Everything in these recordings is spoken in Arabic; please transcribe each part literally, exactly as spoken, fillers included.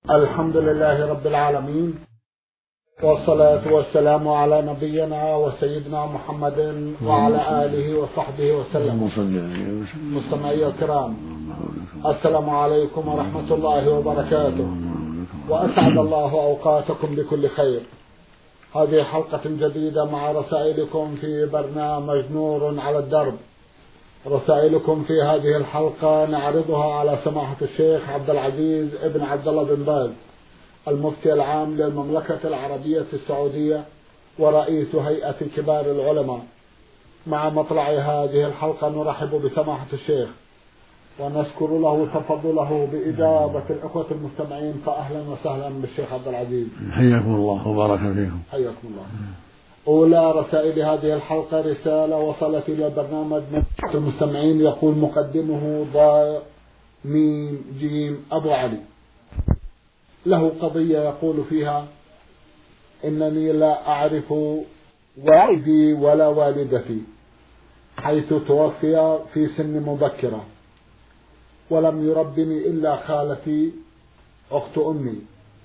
الحمد لله رب العالمين، والصلاة والسلام على نبينا وسيدنا محمد وعلى آله وصحبه وسلم. مستمعي الكرام، السلام عليكم ورحمة الله وبركاته، وأسعد الله أوقاتكم بكل خير. هذه حلقة جديدة مع رسائلكم في برنامج نور على الدرب. رسائلكم في هذه الحلقة نعرضها على سماحة الشيخ عبد العزيز ابن عبد الله بن باز، المفتي العام للمملكة العربية السعودية ورئيس هيئة كبار العلماء. مع مطلع هذه الحلقة نرحب بسماحة الشيخ ونشكر له تفضله بإجابة الأخوة المستمعين، فأهلا وسهلا بالشيخ عبد العزيز. حياكم الله وبارك فيكم. حياكم الله. أولى رسائل هذه الحلقة رسالة وصلت إلى البرنامج من المستمعين، يقول مقدمه ضاء ميم جيم أبو علي، له قضية يقول فيها: إنني لا أعرف والدي ولا والدتي، حيث توفي في سن مبكرة، ولم يربني إلا خالتي أخت أمي،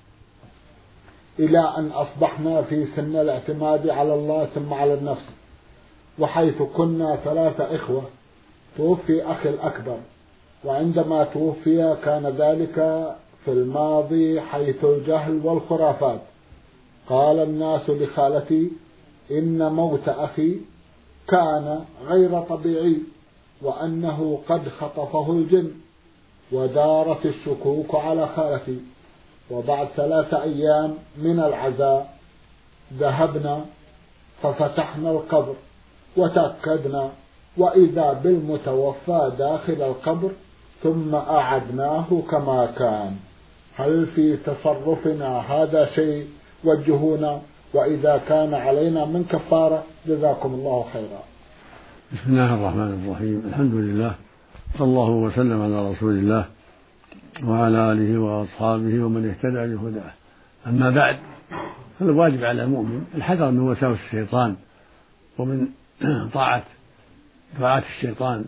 إلى أن أصبحنا في سن الاعتماد على الله ثم على النفس. وحيث كنا ثلاثة إخوة توفي أخي الأكبر، وعندما توفي كان ذلك في الماضي حيث الجهل والخرافات. قال الناس لخالتي إن موت أخي كان غير طبيعي، وأنه قد خطفه الجن، ودارت الشكوك على خالتي. وبعد ثلاثة أيام من العزاء ذهبنا ففتحنا القبر وتأكدنا، وإذا بالمتوفى داخل القبر، ثم أعدناه كما كان. هل في تصرفنا هذا شيء؟ وجهونا، وإذا كان علينا من كفارة جزاكم الله خيرا. بسم الله الرحمن الرحيم. الحمد لله، صلى الله وسلم على رسول الله وعلى آله وأصحابه ومن اهتدى بهداه. أما بعد، فالواجب على المؤمن الحذر من وساوس الشيطان ومن طاعة طاعة الشيطان.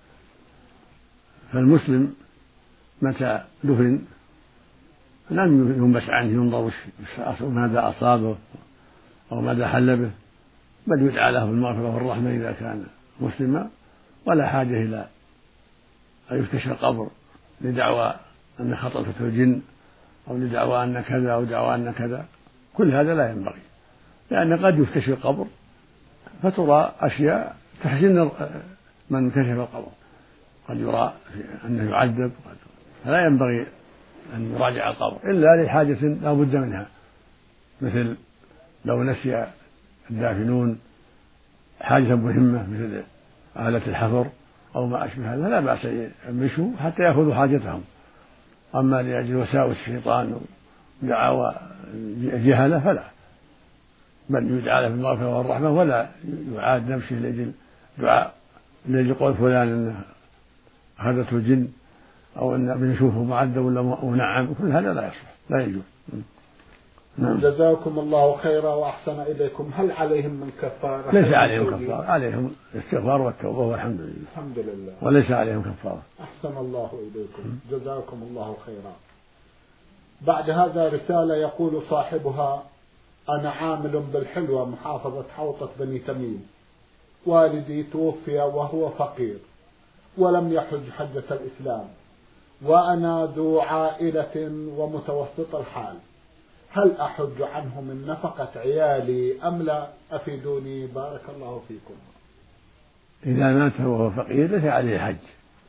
فالمسلم متى دفن لم ينبش عنه ينظر ماذا أصابه أو ماذا حل به، بل يدعى له بالمغفرة والرحمة إذا كان مسلما، ولا حاجة إلى أن يفتش القبر لدعوى أن خطفته الجن أو لدعوى أن كذا أو دعوى أن كذا. كل هذا لا ينبغي، لأن قد يفتش القبر فترى أشياء تحزن من كشف القبر، قد يرى أنه يعذب، فلا ينبغي أن يراجع القبر إلا لحاجة لا بد منها، مثل لو نسي الدافنون حاجة مهمة مثل آلة الحفر أو ما أشبه هذا، لا بأس يمشوا حتى يأخذوا حاجتهم. أما لأجل وساوس الشيطان ودعاوى الجهلة فلا، بل يدعى له بالمغفرة والرحمة، ولا يعاد نفسه لأجل دعاء لأجل قول فلان أنه أخذته الجن أو أن بنشوفه معذب ولا منعم. كل هذا لا يصلح، لا يجوز. نعم. جزاكم الله خيرا وأحسن إليكم. هل عليهم من كفارة؟ ليس عليهم كفارة، عليهم الاستغفار والتوبة والحمد لله. الحمد لله. وليس عليهم كفارة. أحسن الله إليكم، جزاكم الله خيرا. بعد هذا رسالة يقول صاحبها: أنا عامل بالحلوة محافظة حوطة بني تميم، والدي توفي وهو فقير ولم يحج حجة الإسلام، وأنا ذو عائلة ومتوسط الحال، هل أحج عنه من نفقة عيالي أم لا؟ أفيدوني بارك الله فيكم. إذا مات وهو فقير ليس عليه حج،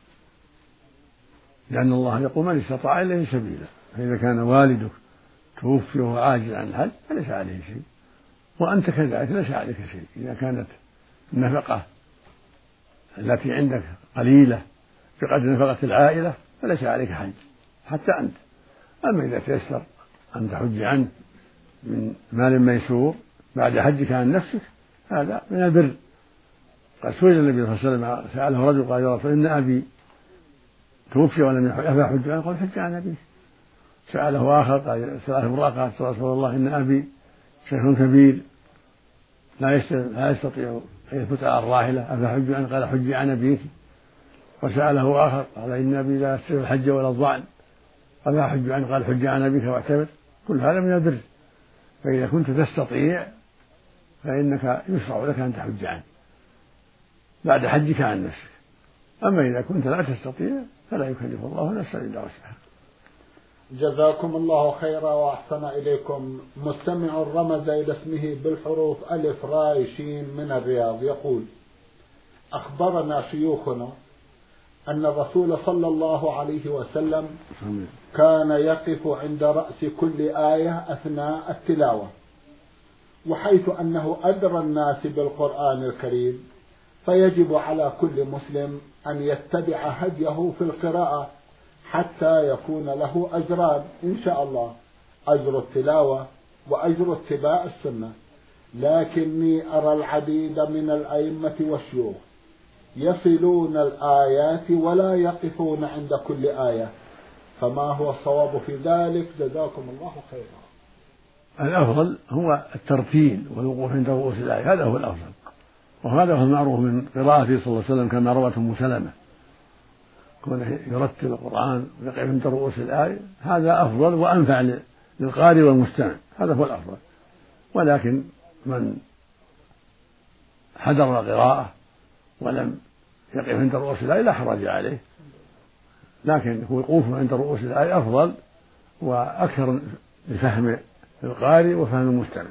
لأن الله يقول من استطاع إليه سبيلا. فإذا كان والدك توفي وهو عاجز عن الحج فليس عليه شيء، وأنت كذلك ليس عليك شيء. إذا كانت النفقة التي عندك قليلة بقدر نفقة العائلة فليس عليك حج حتى أنت. أما إذا تيسر أن تحج عنه من مال ميسور بعد حجك عن نفسك هذا من البر. قد سئل النبي صلى الله عليه وسلم، سأله رجل قال: يا رسول الله إن أبي توفي ولم يحج أفأحج عنه؟ قال: حج عن أبيه. سأله آخر قال: سأله امرأة قالت: يا رسول الله إن أبي شيخ كبير لا يستطيع أن يثبت على الراحلة أفأحج عنه؟ قال: حج عن أبيك. وسأله آخر قال: إن أبي لا يستطيع الحج ولا الظعن قال أحج عنك قال حج عن أبيك واعتبر، كل هذا من البر. فإذا كنت تستطيع فإنك يشرع لك أن تحج عنه بعد حجك عن نفسك. أما إذا كنت لا تستطيع فلا يكلف الله نفسا إلا وسعها. جزاكم الله خيرا وأحسن إليكم. مستمع رمز إلى اسمه بالحروف ألف راء شين من الرياض يقول: أخبرنا شيوخنا أن الرسول صلى الله عليه وسلم كان يقف عند رأس كل آية أثناء التلاوة، وحيث أنه أدرى الناس بالقرآن الكريم فيجب على كل مسلم أن يتبع هديه في القراءة حتى يكون له أجران إن شاء الله، أجر التلاوة وأجر اتباع السنة. لكني أرى العديد من الأئمة والشيوخ يصلون الآيات ولا يقفون عند كل آية، فما هو الصواب في ذلك؟ جزاكم الله خيرا. الأفضل هو الترتيل والوقوف عند رؤوس الآية، هذا هو الأفضل، وهذا هو المعروف من قراءته صلى الله عليه وسلم كما روته أم سلمة، كونه يرتل القرآن ويقف عند رؤوس الآية، هذا أفضل وأنفع للقارئ والمستمع، هذا هو الأفضل. ولكن من حضر القراءة ولم يقف عند رؤوس الآية لا حرج عليه، لكن وقوفه عند رؤوس الآية أفضل وأكثر لفهم القارئ وفهم المستمع.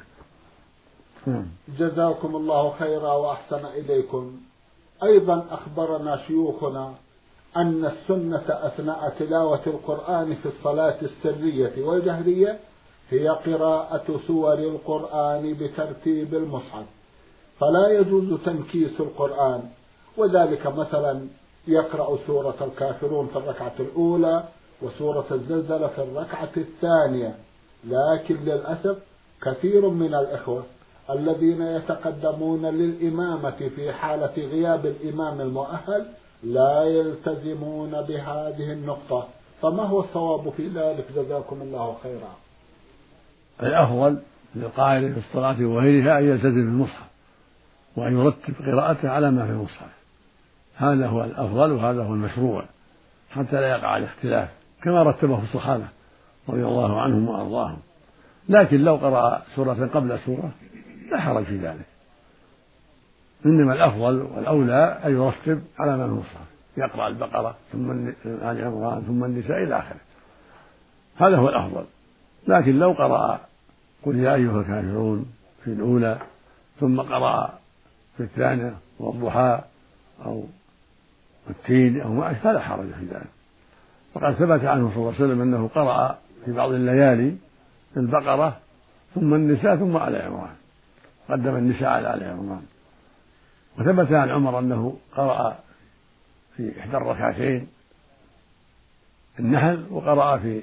جزاكم الله خيرا وأحسن إليكم. أيضا أخبرنا شيوخنا أن السنة أثناء تلاوة القرآن في الصلاة السرية والجهرية هي قراءة سور القرآن بترتيب المصحف، فلا يجوز تنكيس القرآن، وذلك مثلا يقرأ سورة الكافرون في الركعة الأولى وسورة الزلزلة في الركعة الثانية. لكن للأسف كثير من الإخوة الذين يتقدمون للإمامة في حالة غياب الإمام المؤهل لا يلتزمون بهذه النقطة، فما هو الصواب في ذلك؟ جزاكم الله خيرا. الأفضل للقارئ في الصلاة وغيرها أن يلتزم بالمصحف وأن يرتب قراءته على ما في المصحف، هذا هو الأفضل وهذا هو المشروع حتى لا يقع الاختلاف كما رتبه الصحابة رضي الله عنهم وأرضاهم. لكن لو قرأ سورة قبل سورة لا حرج في ذلك، إنما الأفضل والأولى أن يرتب على ما في المصحف، يقرأ البقرة ثم آل عمران ثم النساء إلى آخره، هذا هو الأفضل. لكن لو قرأ قل يا أيها الكافرون في الأولى ثم قرأ في الثانية والضحى أو التين أو ما فلا حرج في ذلك. وقد ثبت عنه صلى الله عليه وسلم أنه قرأ في بعض الليالي البقرة ثم النساء ثم آل عمران، قدم النساء على آل عمران. وثبت عن عمر أنه قرأ في إحدى الركعتين النحل وقرأ في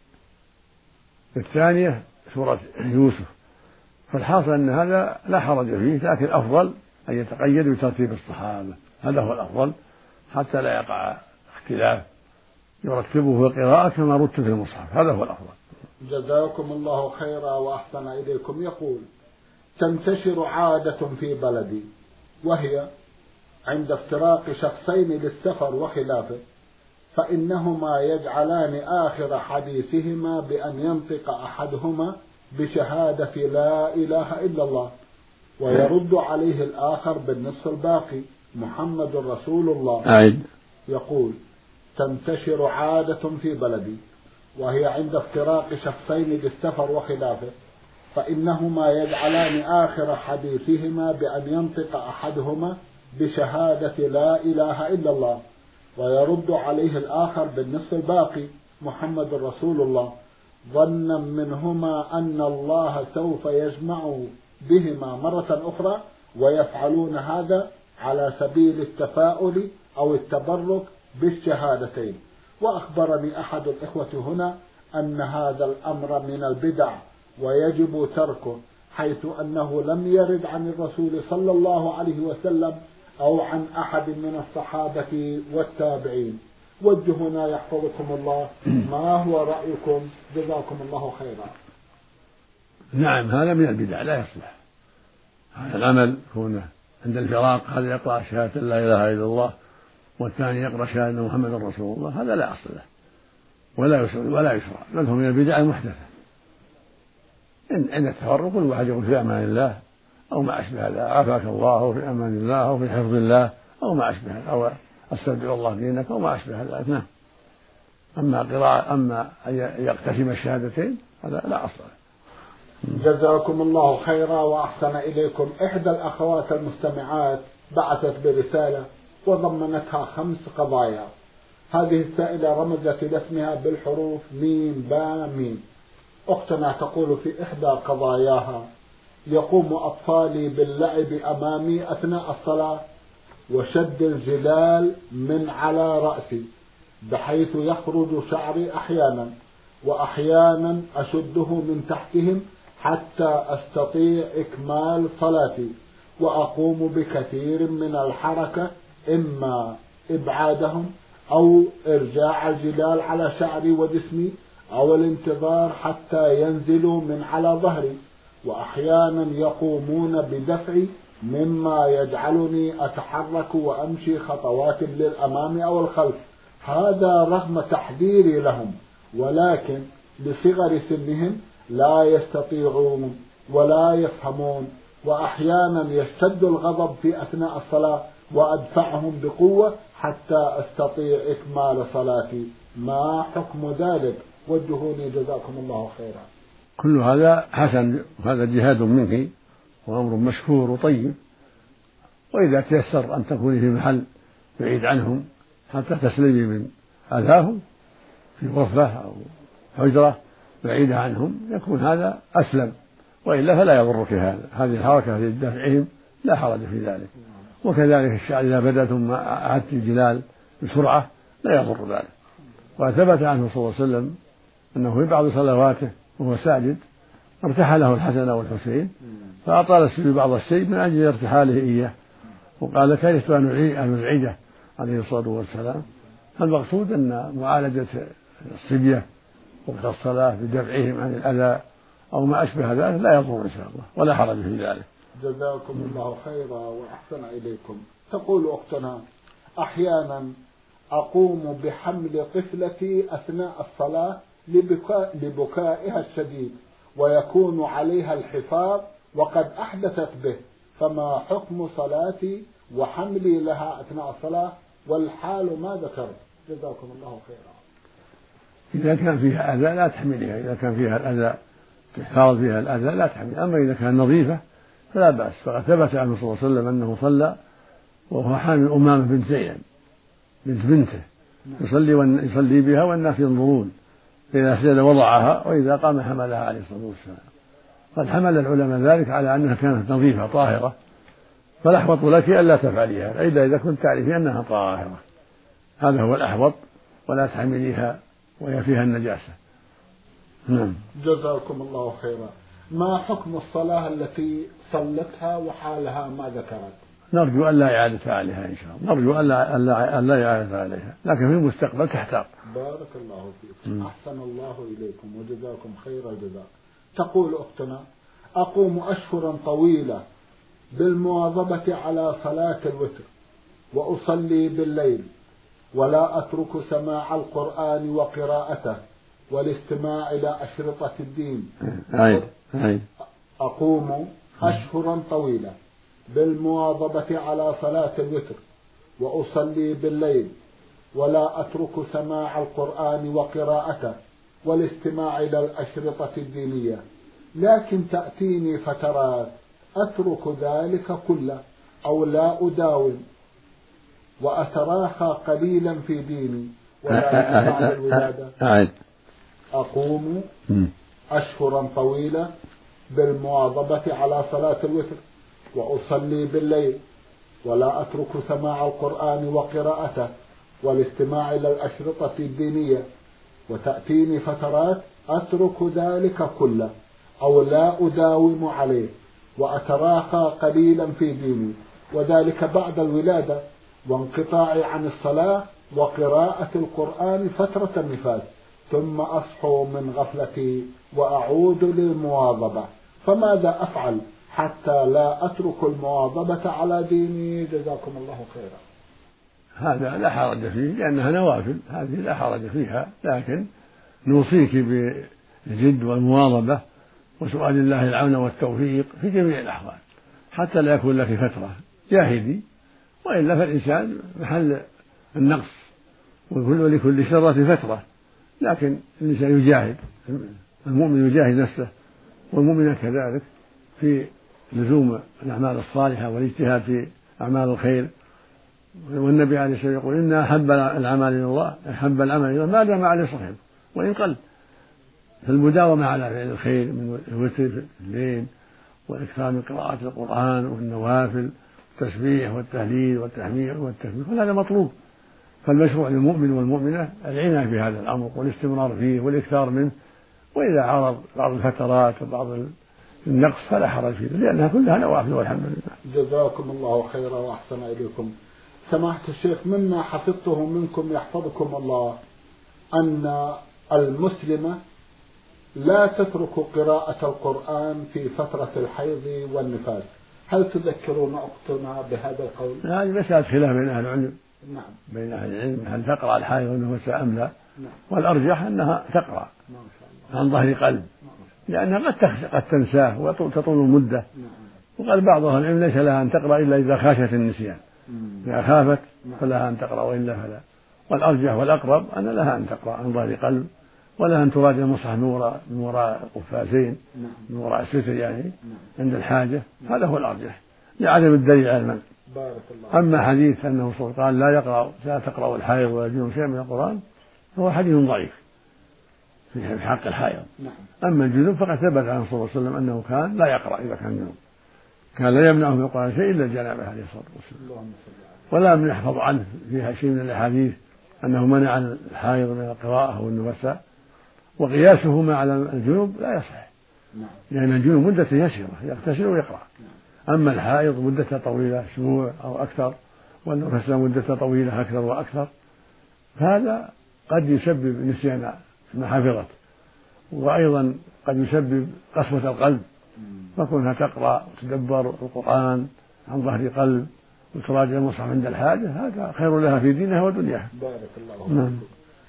الثانية سورة يوسف. فالحاصل أن هذا لا حرج فيه، لكن الأفضل أن يتقيد بترتيب الصحابة، هذا هو الأفضل حتى لا يقع اختلاف، يرتبه في القراءة كما رتب في المصحف، هذا هو الأفضل. جزاكم الله خيرا وأحسن إليكم. يقول: تنتشر عادة في بلدي، وهي عند افتراق شخصين للسفر وخلافه فإنهما يجعلان آخر حديثهما بأن ينطق أحدهما بشهادة لا إله إلا الله ويرد عليه الآخر بالنصف الباقي محمد رسول الله. أعيد. يقول: تنتشر عادة في بلدي، وهي عند افتراق شخصين للسفر وخلافه فإنهما يجعلان آخر حديثهما بأن ينطق أحدهما بشهادة لا إله إلا الله ويرد عليه الآخر بالنصف الباقي محمد رسول الله، ظنا منهما أن الله سوف يجمع بهما مرة أخرى، ويفعلون هذا على سبيل التفاؤل أو التبرك بالشهادتين. وأخبرني أحد الإخوة هنا أن هذا الأمر من البدع ويجب تركه، حيث أنه لم يرد عن الرسول صلى الله عليه وسلم أو عن أحد من الصحابة والتابعين. وجهنا يحفظكم الله، ما هو رأيكم؟ جزاكم الله خيرا. نعم، هذا من البدع لا يصلح، هذا العمل كونه عند الفراق هذا يقرأ شهادة لا إله إلا الله والثاني يقرأ شهادة محمد رسول الله، هذا لا أصل له، ولا يشرع ولا يشرع بل هو من البدع المحدثة. إن عند التفرق الواحد يقول في أمان الله أو ما أشبه هذا، عافاك الله، أو في أمان الله، أو في حفظ الله، أو ما أشبه هذا، أو أستودع الله دينك، أو ما أشبه هذا. نعم. أما قراءة أما أن يقتسم الشهادتين هذا لا أصل له. جزاكم الله خيرا وأحسن إليكم. إحدى الأخوات المستمعات بعثت برسالة وضمنتها خمس قضايا. هذه السائلة رمزت لاسمها بالحروف ميم با ميم. أختنا تقول في إحدى قضاياها: يقوم أطفالي باللعب أمامي أثناء الصلاة وشد الجلال من على رأسي بحيث يخرج شعري أحيانا، وأحيانا أشده من تحتهم حتى أستطيع إكمال صلاتي، وأقوم بكثير من الحركة إما إبعادهم أو إرجاع الجلال على شعري وجسمي أو الانتظار حتى ينزلوا من على ظهري، وأحيانا يقومون بدفعي مما يجعلني أتحرك وأمشي خطوات للأمام أو الخلف. هذا رغم تحذيري لهم، ولكن لصغر سنهم لا يستطيعون ولا يفهمون، وأحيانا يشتد الغضب في أثناء الصلاة وأدفعهم بقوة حتى أستطيع إكمال صلاتي. ما حكم ذلك؟ وجهوني جزاكم الله خيرا. كل هذا حسن، وهذا جهاد منك وأمر مشكور وطيب، وإذا تيسر أن تكوني في محل بعيد عنهم حتى تسلمي من أذاهم في غرفة أو حجرة بعيدة عنهم يكون هذا أسلم، وإلا فلا يضرك هذا. هذه الحركة في دفعهم لا حرج في ذلك. وكذلك الشعر إذا بدأ ثم أعدت الجلال بسرعة لا يضر ذلك. وثبت عنه صلى الله عليه وسلم أنه في بعض صلواته وهو ساجد ارتحله الحسن والحسين فأطال السجود بعض الشيء من أجل ارتحاله إياه، وقال كرهت أن أزعجه عليه الصلاة والسلام. فالمقصود أن معالجة الصبية وقت الصلاة بدفعهم عن الأذى أو ما أشبه ذلك لا يضر إن شاء الله ولا حرج في ذلك. جزاكم الله خيرا وأحسن إليكم. تقول أختنا: أحيانا أقوم بحمل طفلتي أثناء الصلاة لبكاء لبكائها الشديد ويكون عليها الحفاظ وقد أحدثت به، فما حكم صلاتي وحملي لها أثناء الصلاة والحال ما ذكرت؟ جزاكم الله خيرا. إذا كان فيها أذى لا تحملها، إذا كان فيها الأذى تحفظ فيها الأذى لا تحمل. أما إذا كان نظيفة فلا بأس. فقد ثبت عنه صلى الله عليه وسلم أنه صلى وهو حامل أمامة بنت زينب بنت بنته يصلي يصلي بها والناس ينظرون، فإذا سجد وضعها وإذا قام حملها عليه الصلاة والسلام. قد حمل العلماء ذلك على أنها كانت نظيفة طاهرة، فالأحوط لك ألا تفعليها إلا إذا كنت تعرفين أنها طاهرة، هذا هو الأحوط، ولا تحمليها وهي فيها النجاسة. نعم. جزاكم الله خيرا. ما حكم الصلاة التي صلتها وحالها ما ذكرت؟ نرجو ألا إعادة عليها إن شاء الله، نرجو ألا ألا ألا إعادة عليها، لكن في المستقبل تحتاط. بارك الله فيكم. أحسن الله إليكم وجزاكم خير الجزاء. تقول أختنا: أقوم أشهرا طويلة بالمواظبة على صلاة الوتر وأصلي بالليل ولا أترك سماع القرآن وقراءته والاستماع إلى أشرطة الدين. أي. أي. أقوم أشهرا طويلة بالمواظبة على صلاة الوتر وأصلي بالليل ولا أترك سماع القرآن وقراءته والاستماع إلى الأشرطة الدينية، لكن تأتيني فترات أترك ذلك كله أو لا أداوم وأتراخى قليلا في ديني، وذلك بعد الولادة. أقوم أشهرا طويلة بالمواظبة على صلاة الوتر وأصلي بالليل ولا أترك سماع القرآن وقراءته والاستماع إلى الأشرطة الدينية، وتأتيني فترات أترك ذلك كله أو لا أداوم عليه وأتراخى قليلا في ديني، وذلك بعد الولادة وانقطاعي عن الصلاة وقراءة القرآن فترة النفاس، ثم أصحو من غفلتي وأعود للمواظبة. فماذا أفعل حتى لا أترك المواظبة على ديني؟ جزاكم الله خيرا. هذا لا حرج فيه لأنها نوافل، هذه لا حرج فيها، لكن نوصيك بالجد والمواظبة وسؤال الله العون والتوفيق في جميع الأحوال حتى لا يكون لك فترة جاهدي، وإلا فالإنسان محل النقص، ولكل شرة فترة، لكن الإنسان يجاهد، المؤمن يجاهد نفسه والمؤمن كذلك في لزوم الأعمال الصالحة والاجتهاد في أعمال الخير. والنبي عليه الصلاة والسلام يقول إن أحب العمل إلى الله أحب العمل إلى الله ما دام عليه صاحبه وإن قل، فالمداومة على فعل الخير من الوتر في الليل والإكثار من قراءة القرآن والنوافل والتسبيح والتهليل والتحميد والتكبير، كل هذا مطلوب. فالمشروع للمؤمن والمؤمنة العناية بهذا الأمر والاستمرار فيه والإكثار منه، وإذا عرض بعض الفترات وبعض النقص فلا حرج فيه، لأنها كلها نوافل والحمد لله. جزاكم الله خيرا وأحسن إليكم. سماحة الشيخ، مما حفظته منكم يحفظكم الله أن المسلمة لا تترك قراءة القرآن في فترة الحيض والنفاس، هل تذكرون أختنا بهذا القول؟ هذه مسألة خلاف بين أهل العلم. نعم. بين أهل العلم هل تقرأ الحائض والنفاس أم لا؟ نعم. والأرجح أنها تقرأ عن ظهر قلب، لأنها قد قد تنساه وتطول المدة. وقال بعض أهل العلم ليس لها أن تقرأ إلا إذا خافت النسيان، إذا خافت فلها أن تقرأ وإلا فلا. والأرجح والأقرب أن لها أن تقرأ عن ظهر قلب، ولها أن تراجع المصحف من وراء من وراء القفازين، من وراء الستر يعني عند الحاجة، هذا هو الأرجح لعدم الدليل على المنع. أما حديث أنه قال لا يقرأ لا تقرأ الحائض ولا الجنوب شيئا من القرآن هو حديث ضعيف في حق الحائض. أما الجنوب فقد ثبت عن صلى الله عليه وسلم أنه كان لا يقرأ إذا كان جنوب، كان لا يمنعه من القرآن شيء إلا الجنابة عليه الصلاة والسلام. ولا من يحفظ عنه فيها شيء من الأحاديث أنه منع الحائض من القراءة والنفساء، وقياسهما على الجنوب لا يصح، لأن الجنوب مدة يسيرة يغتسل ويقرأ، أما الحائض مدة طويلة أسبوع أو أكثر، والنفساء مدة طويلة أكثر وأكثر، هذا قد يسبب نسيان ما حفظت، وأيضا قد يسبب قسوة القلب، فكونها تقرأ وتدبر القرآن عن ظهر قلب وتراجع المصحف عند الحاجة هذا خير لها في دينها ودنياها. بارك الله فيكم. نعم.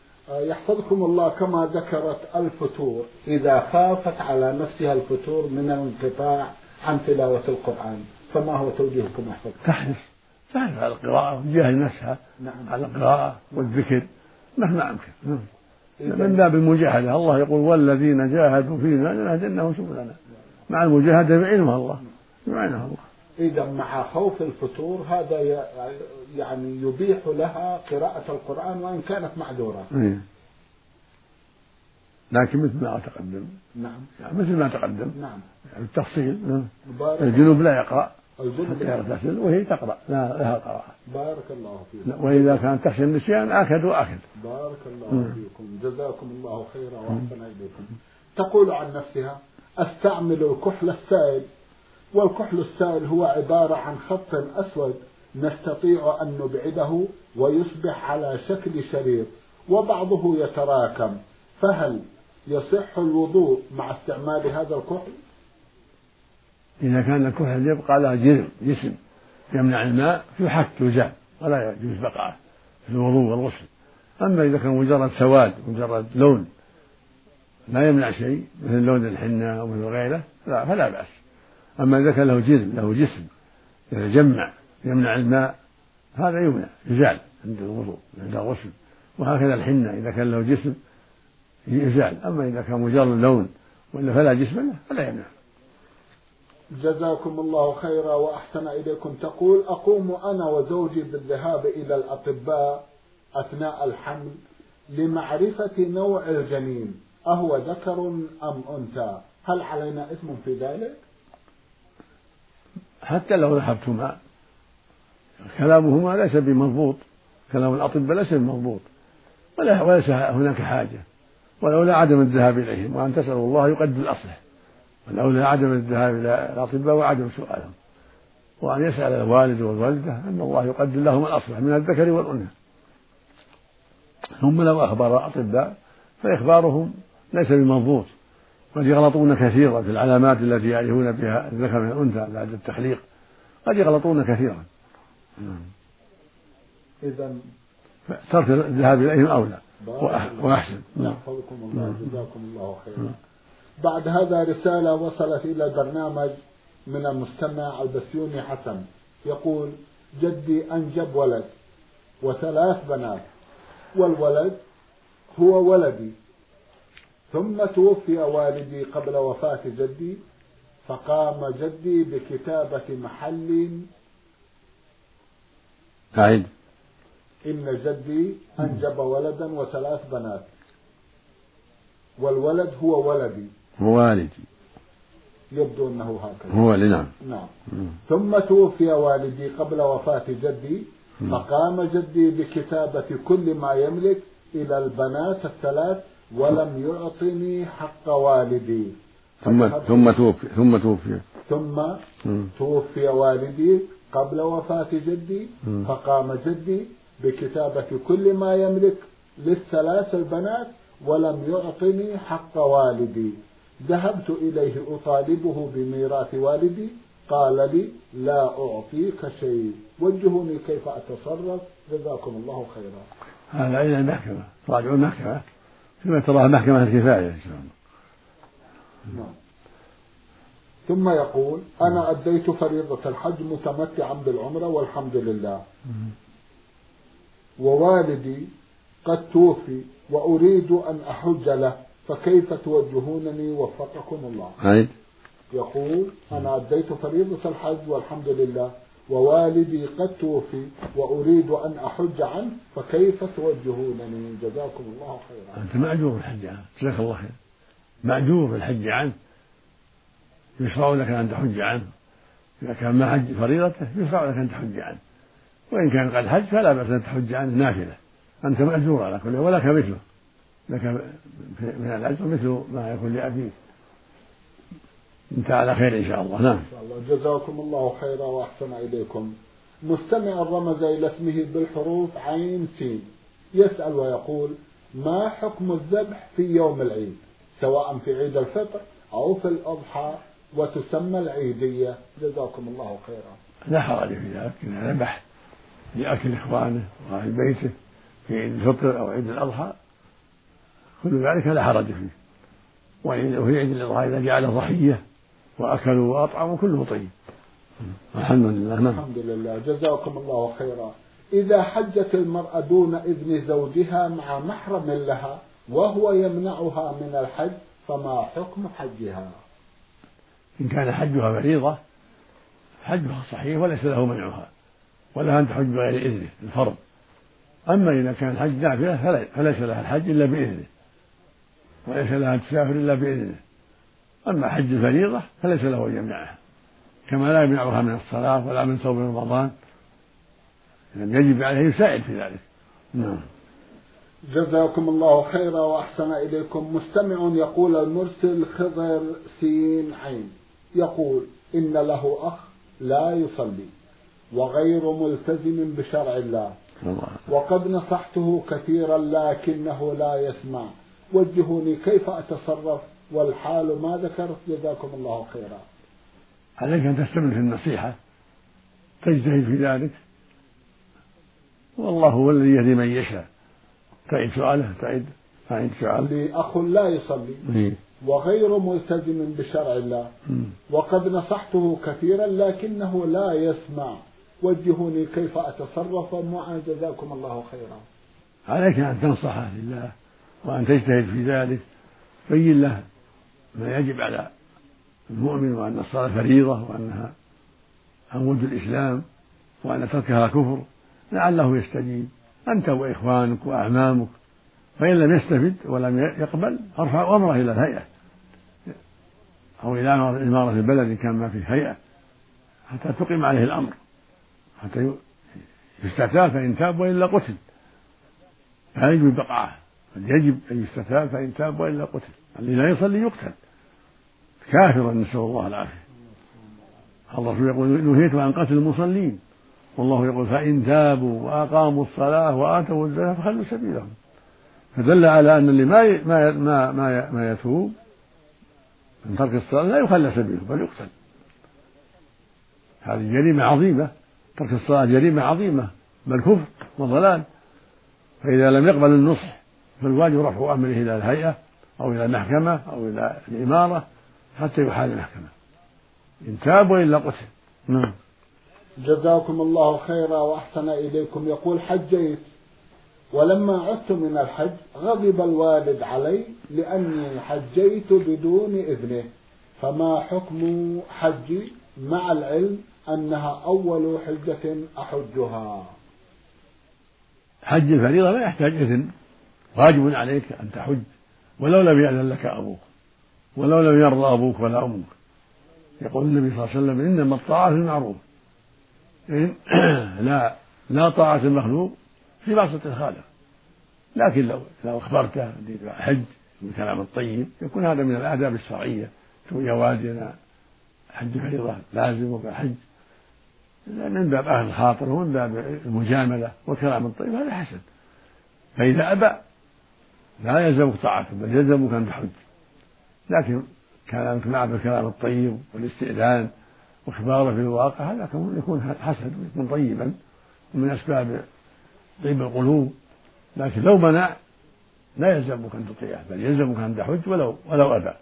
يحفظكم الله، كما ذكرت الفتور إذا خافت على نفسها الفتور من الانقطاع عن تلاوة القرآن، فما هو توجيهكم يحفظكم؟ تحرص تحرص على القراءة وتجاهد نفسها. نعم. على القراءة والذكر مهما أمكن. نعم. من باب المجاهدة، الله يقول والذين جاهدوا فينا لنهدينهم سبلنا، مع المجاهدة يعينها الله يعينها الله. إذا مع خوف الفتور هذا يعني يبيح لها قراءة القرآن وإن كانت معذورة. إيه. لكن مثل ما تقدم. نعم. يعني مثل ما تقدم. نعم. يعني التفصيل. نعم. الجنوب لا يقرأ حتى يغتسل وهي تقرأ لا لها قراءة. بارك الله فيكم. وإذا كانت تخشى النسيان آكد وآكد. بارك الله م. فيكم. جزاكم الله خيرا وأحسن إليكم. تقول عن نفسها أستعمل الكحل السائل، والكحل السائل هو عبارة عن خط أسود نستطيع أن نبعده ويصبح على شكل شريط وبعضه يتراكم، فهل يصح الوضوء مع استعمال هذا الكحل؟ إذا كان الكحل يبقى على جسم جسم يمنع الماء يحك يزال ولا يجوز بقعه في الوضوء والغسل. أما إذا كان مجرد سواد مجرد لون لا يمنع شيء مثل لون الحنة أو مثل غيره لا فلا بأس. أما إذا كان له جسم له جسم يتجمع يمنع الماء هذا يمنع يزال عند الوضوء عند الغسل، وهكذا الحنة إذا كان له جسم يزال. أما إذا كان مجرد لون وإلا فلا جسم له فلا يمنع. جزاكم الله خيرا وأحسن إليكم. تقول أقوم أنا وزوجي بالذهاب إلى الأطباء أثناء الحمل لمعرفة نوع الجنين أهو ذكر أم أنثى، هل علينا إثم في ذلك؟ حتى لو ذهبتما كلامهما ليس بمضبوط، كلام الأطباء ليس بمضبوط وليس هناك حاجة، ولولا عدم الذهاب إليهم وأن تسألوا الله يقدر الأصلح، ولولا عدم الذهاب إلى الأطباء وعدم سؤالهم، وأن يسأل الوالد والوالدة أن الله يقدر لهم الأصلح من الذكر والأنثى. ثم لو أخبر الأطباء فإخبارهم ليس بمضبوط، قد يغلطون كثيرا في العلامات التي يعرفون بها الذكر من الأنثى بعد التخليق، قد يغلطون كثيرا. إذن ترك الذهاب إليهم أولى. وأحسن. يحفظكم الله، جزاكم الله خيرا. بعد هذا رسالة وصلت إلى البرنامج من المستمع البسيوني حسن، يقول: جدي أنجب ولد وثلاث بنات، والولد هو ولدي، ثم توفي والدي قبل وفاة جدي، فقام جدي بكتابة محل. أعيد. إن جدي أنجب ولدا وثلاث بنات، والولد هو ولدي، هو والدي، يبدو أنه هكذا. هو نعم. نعم. ثم توفي والدي قبل وفاة جدي، فقام جدي بكتابة كل ما يملك إلى البنات الثلاث، ولم يعطني حق والدي. ثم ثم توفي ثم توفي ثم توفي والدي قبل وفاة جدي، فقام جدي بكتابة كل ما يملك للثلاث البنات، ولم يعطني حق والدي. ذهبت إليه أطالبه بميراث والدي، قال لي: لا أعطيك شيء، وجهوني كيف أتصرف، جزاكم الله خيرا. هذا إلى المحكمة، راجعوا المحكمة فيما تراها محكمة الكفاية إن شاء الله. نعم. ثم يقول: أنا أديت فريضة الحج متمتعا بالعمرة والحمد لله، ووالدي قد توفي وأريد أن أحج له، فكيف توجهونني وفقكم الله؟ عيد. يقول: أنا أديت فريضة الحج والحمد لله، ووالدي قد توفي وأريد أن أحج عنه، فكيف توجهونني؟ جزاكم الله خيرا. أنت مأجور الحج عنه، جزاك الله خير، مأجور الحج عنه، يشرع لك أن تحج عنه. إذا كان ما حج فريضته يشرع لك أن تحج عنه، وإن كان قد حج فلا بأس أن تحج عنه نافلة، أنت مأجور على كل، ولك مثله، لك من الأجر مثل ما يكون لأبيك. أنت على خير إن شاء الله. نعم. إن شاء الله. جزاكم الله خيرا وأحسن إليكم. مستمع رمز إلى اسمه بالحروف عين سين، يسأل ويقول: ما حكم الذبح في يوم العيد، سواء في عيد الفطر أو في الأضحى، وتسمى العيدية؟ جزاكم الله خيرا. لا حرج في ذلك، إذا ذبح لأكل إخوانه وأهل بيته في عيد الفطر أو عيد الأضحى كل ذلك لا حرج فيه، وفي عيد الأضحى إذا جعل ضحية وأكلوا وأطعموا كله طيب. الحمد لله. الحمد لله. جزاكم الله خيرا. إذا حجت المرأة دون إذن زوجها مع محرم لها وهو يمنعها من الحج، فما حكم حجها؟ إن كان حجها فريضة حجها صحيح وليس له منعها، ولا أن تحج بغير إذنه الفرض. أما إذا كان الحج نافلة فليس لها الحج إلا بإذنه، وليس لها تسافر إلا بإذنه. أما حج الفريضة فليس له أن يمنعها، كما لا يمنعها من الصلاة ولا من صوم رمضان، يعني يجب عليه يساعد في ذلك. نعم. جزاكم الله خيرا وأحسن إليكم. مستمع يقول: المرسل خضر سين عين، يقول: إن له أخ لا يصلي وغير ملتزم بشرع الله، وقد نصحته كثيرا لكنه لا يسمع، وجهوني كيف أتصرف والحال ما ذكرت، جزاكم الله خيرا. عليك أن تستمر في النصيحة، تجتهد في ذلك، والله هو الذي يهدي من يشاء. تعيد سؤاله. تعيد تعيد سؤاله. لي أخ لا يصلي وغير ملتزم بشرع الله، وقد نصحته كثيرا لكنه لا يسمع، وجهوني كيف أتصرف معه، جزاكم الله خيرا. عليك أن تنصحه لله وأن تجتهد في ذلك، بين له ما يجب على المؤمن، وأن الصلاة فريضة، وأنها عمود الإسلام، وأن تركها كفر، لعله يستجيب أنت وإخوانك وأعمامك. فإن لم يستفد ولم يقبل ارفع أمره إلى الهيئة أو إلى إمارة البلد إن كان ما فيه هيئة، حتى تقيم عليه الأمر، حتى يستتاب فإن تاب وإلا قتل. لا يجب بقعه، يجب أن يستتاب فإن تاب وإلا قتل. الذي لا يصلي يقتل كافرا، نسأل الله العافية. الله يقول: نهيت عن قتل المصلين، والله يقول: فإن تابوا وأقاموا الصلاة وآتوا الزكاة فخلوا سبيلهم. فدل على أن اللي ما ما ما ما, ما يتوب من ترك الصلاة لا يخلى سبيله بل يقتل. هذه جريمة عظيمة، ترك الصلاة جريمة عظيمة بل كفر وضلال. فإذا لم يقبل النصح فالواجب رفع أمره إلى الهيئة أو إلى المحكمة أو إلى الإمارة حتى يحال المحكمة، إن تاب وإلا قتل. نعم. جزاكم الله خيرا وأحسن إليكم. يقول: حجيت ولما عدت من الحج غضب الوالد علي لأني حجيت بدون إذنه، فما حكم حجي مع العلم أنها أول حجة أحجها؟ حج الفريضة لا يحتاج إذن، واجب عليك أن تحج ولو لم يأذن لك أبوك ولو لم يرضى أبوك ولا أمك. يقول النبي صلى الله عليه وسلم: إنما الطاعة في المعروف، لا لا طاعة المخلوق في معصية الخالق. لكن لو لو أخبرته حج بالكلام الطيب يكون هذا من الآداب الشرعية، تقول: يا والدي أنا حج فريضة لازم وبحج، من باب أهل الخاطر ومن باب المجاملة والكلام الطيب، هذا حسن. فإذا أبى لا يلزمك طاعته بل يلزمك أن تحج، لكن كلامك معه بالكلام الطيب والاستئذان وإخباره في الواقع هذا يكون حسن ويكون طيبا ومن أسباب طيب القلوب. لكن لو منع لا يلزمك أن تطيعه بل يلزمك أن تحج ولو ولو أبى.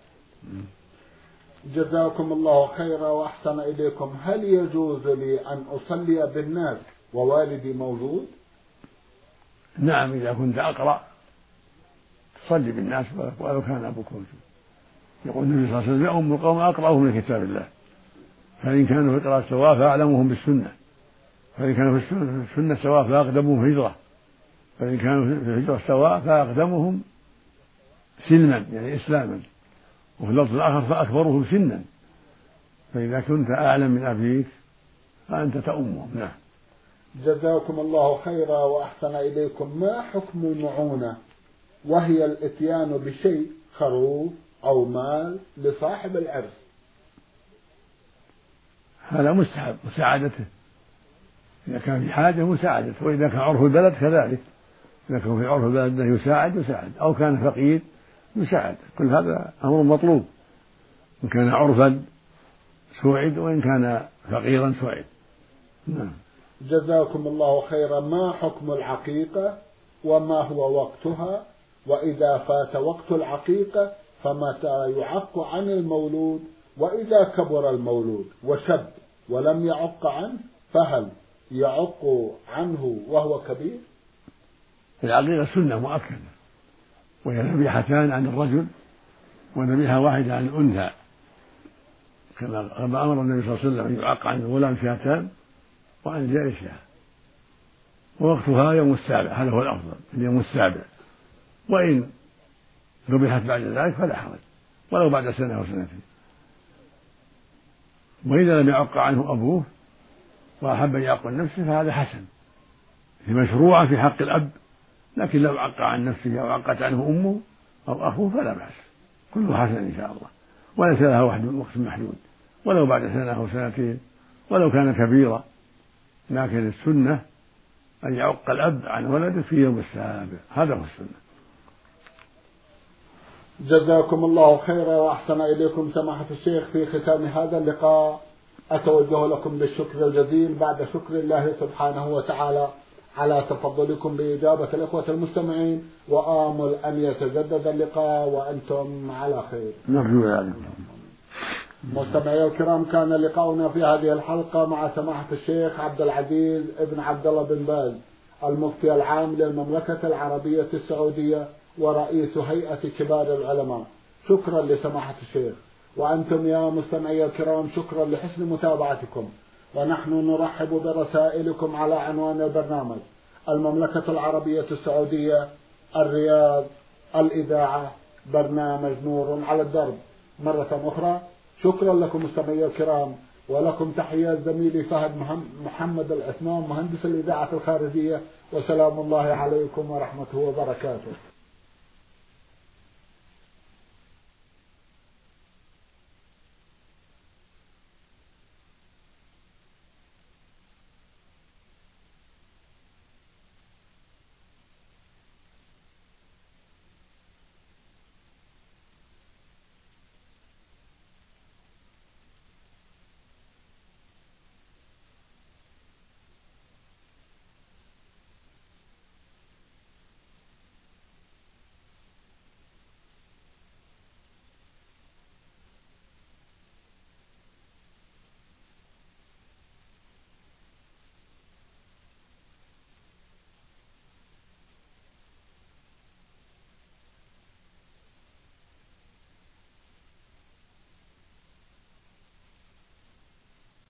جزاكم الله خيرا وأحسن إليكم. هل يجوز لي أن أصلي بالناس ووالدي موجود؟ نعم، إذا كنت أقرأ تصلي بالناس ولو كان أبوك موجود. يقول النبي صلى الله عليه وسلم: يؤم القوم أقرأهم لكتاب الله، فإن كانوا في القراءة سواء فأعلمهم بالسنة، فإن كانوا في السنة سواء فأقدمهم هجرة، فإن كانوا في الهجرة سواء فأقدمهم سلما يعني إسلاما، وفي اللفظ الآخر فأكبرهم سنا. فإذا كنت أعلم من أبيك فأنت تؤمهم. نعم. جزاكم الله خيرا وأحسن إليكم. ما حكم المعونة وهي الإتيان بشيء خروف أو مال لصاحب العرس؟ هذا مستحب مساعدته إذا كان في حاجة مساعدته، وإذا كان عرف البلد كذلك، إذا كان في عرف البلد يساعد يساعد، أو كان فقير يساعد، كل هذا أمر مطلوب، إن كان عرفا سوعد وإن كان فقيرا سوعد. نعم. جزاكم الله خيرا. ما حكم العقيقة وما هو وقتها؟ وإذا فات وقت العقيقة فمتى يعق عن المولود؟ وإذا كبر المولود وشب ولم يعق عنه فهل يعق عنه وهو كبير؟ العقيقة سنة مؤكدة، وهي ذبيحتان عن الرجل وذبيحة واحدة عن الأنثى، كما أمر النبي صلى الله عليه وسلم أن يعق عن الغلام شاتان وعن الجارية شاة، ووقتها يوم السابع، هذا هو الأفضل، اليوم السابع، وإن ذبحت بعد ذلك فلا حرج ولو بعد سنة أو سنتين. وإذا لم يعق عنه أبوه وأحب أن يعق عن نفسه فهذا حسن، هي مشروعة في حق الأب، لكن لو عق عن نفسه أو عقت عنه أمه أو أخوه فلا بأس، كله حسن إن شاء الله، وليس لها وقت محدود، ولو بعد سنة أو سنتين ولو كان كبيرا، لكن السنة أن يعق الأب عن ولده في يوم السابع، هذا هو السنة. جزاكم الله خيرا وأحسن إليكم سماحة الشيخ. في ختام هذا اللقاء أتوجه لكم بالشكر الجزيل بعد شكر الله سبحانه وتعالى على تفضلكم بإجابة الإخوة المستمعين، وآمل أن يتجدد اللقاء وأنتم على خير. نرجو ذلك. مستمعي الكرام، كان لقاؤنا في هذه الحلقة مع سماحة الشيخ عبد العزيز ابن عبد الله بن باز، المفتي العام للمملكة العربية السعودية ورئيس هيئة كبار العلماء. شكرا لسماحة الشيخ. وأنتم يا مستمعي الكرام شكرا لحسن متابعتكم، ونحن نرحب برسائلكم على عنوان البرنامج: المملكة العربية السعودية، الرياض، الإذاعة، برنامج نور على الدرب. مرة أخرى شكرا لكم مستمعي الكرام، ولكم تحيات زميلي فهد محمد العثمان مهندس الإذاعة الخارجية، وسلام الله عليكم ورحمته وبركاته.